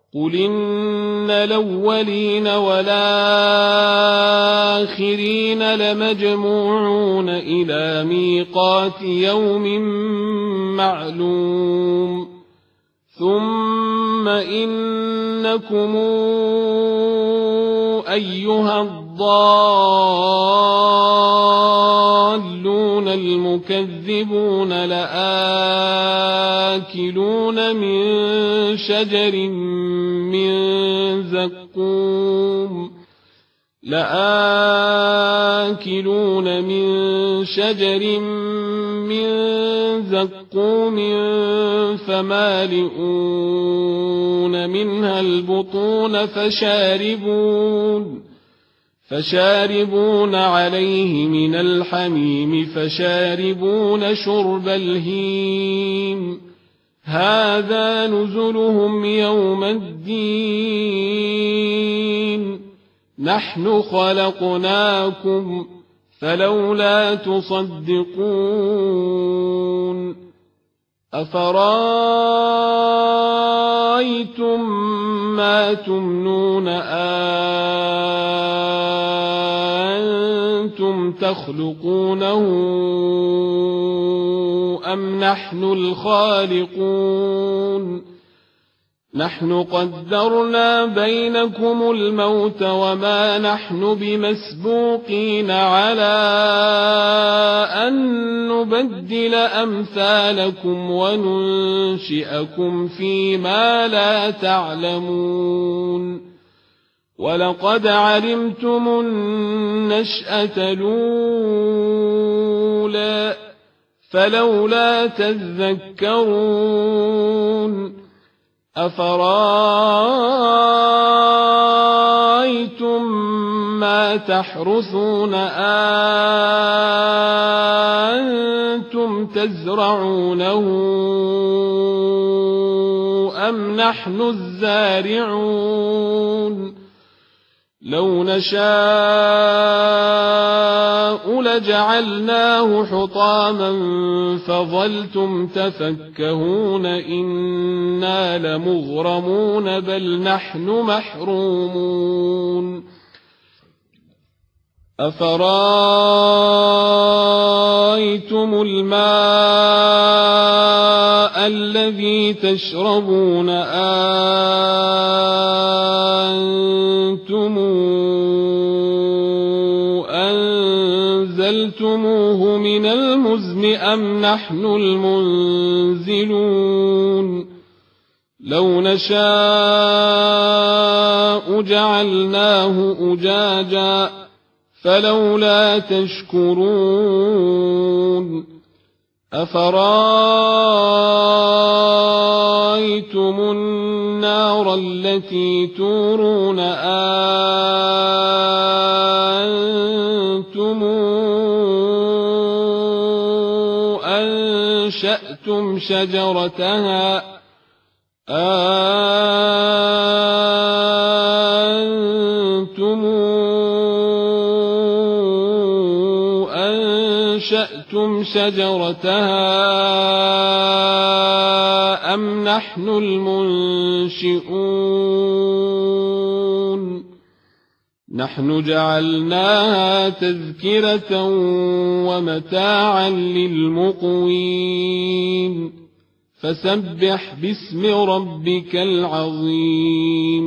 قل إن الأولين والآخرين لمجموعون إلى ميقات يوم معلوم ثم إنكم أيها الضالون المكذبون لآكلون من شجر من زقوم فمالئون منها البطون فشاربون عليه من الحميم فشاربون شرب الهيم هذا نزلهم يوم الدين نحن خلقناكم فلولا تصدقون أفرأيتم ما تمنون أنتم تخلقونه أم نحن الخالقون نحن قدرنا بينكم الموت وما نحن بمسبوقين على أن نبدل أمثالكم وننشئكم فيما لا تعلمون ولقد علمتم النشأة الأولى فلولا تذكرون أفرأيتم ما تحرثون أنتم تزرعونه أم نحن الزارعون لو نشاء لجعلناه حطاما فظلتم تفكهون إنا لمغرمون بل نحن محرومون أفرأيتم الماء الذي تشربون أنتم أنزلتموه من المزن أم نحن المنزلون لو نشاء جعلناه أجاجا فلولا تشكرون أفرأيتم النار التي تورون أنتم أنشأتم شجرتها أم نحن المنشئون نحن جعلناها تذكرة ومتاعا للمقوين فسبح باسم ربك العظيم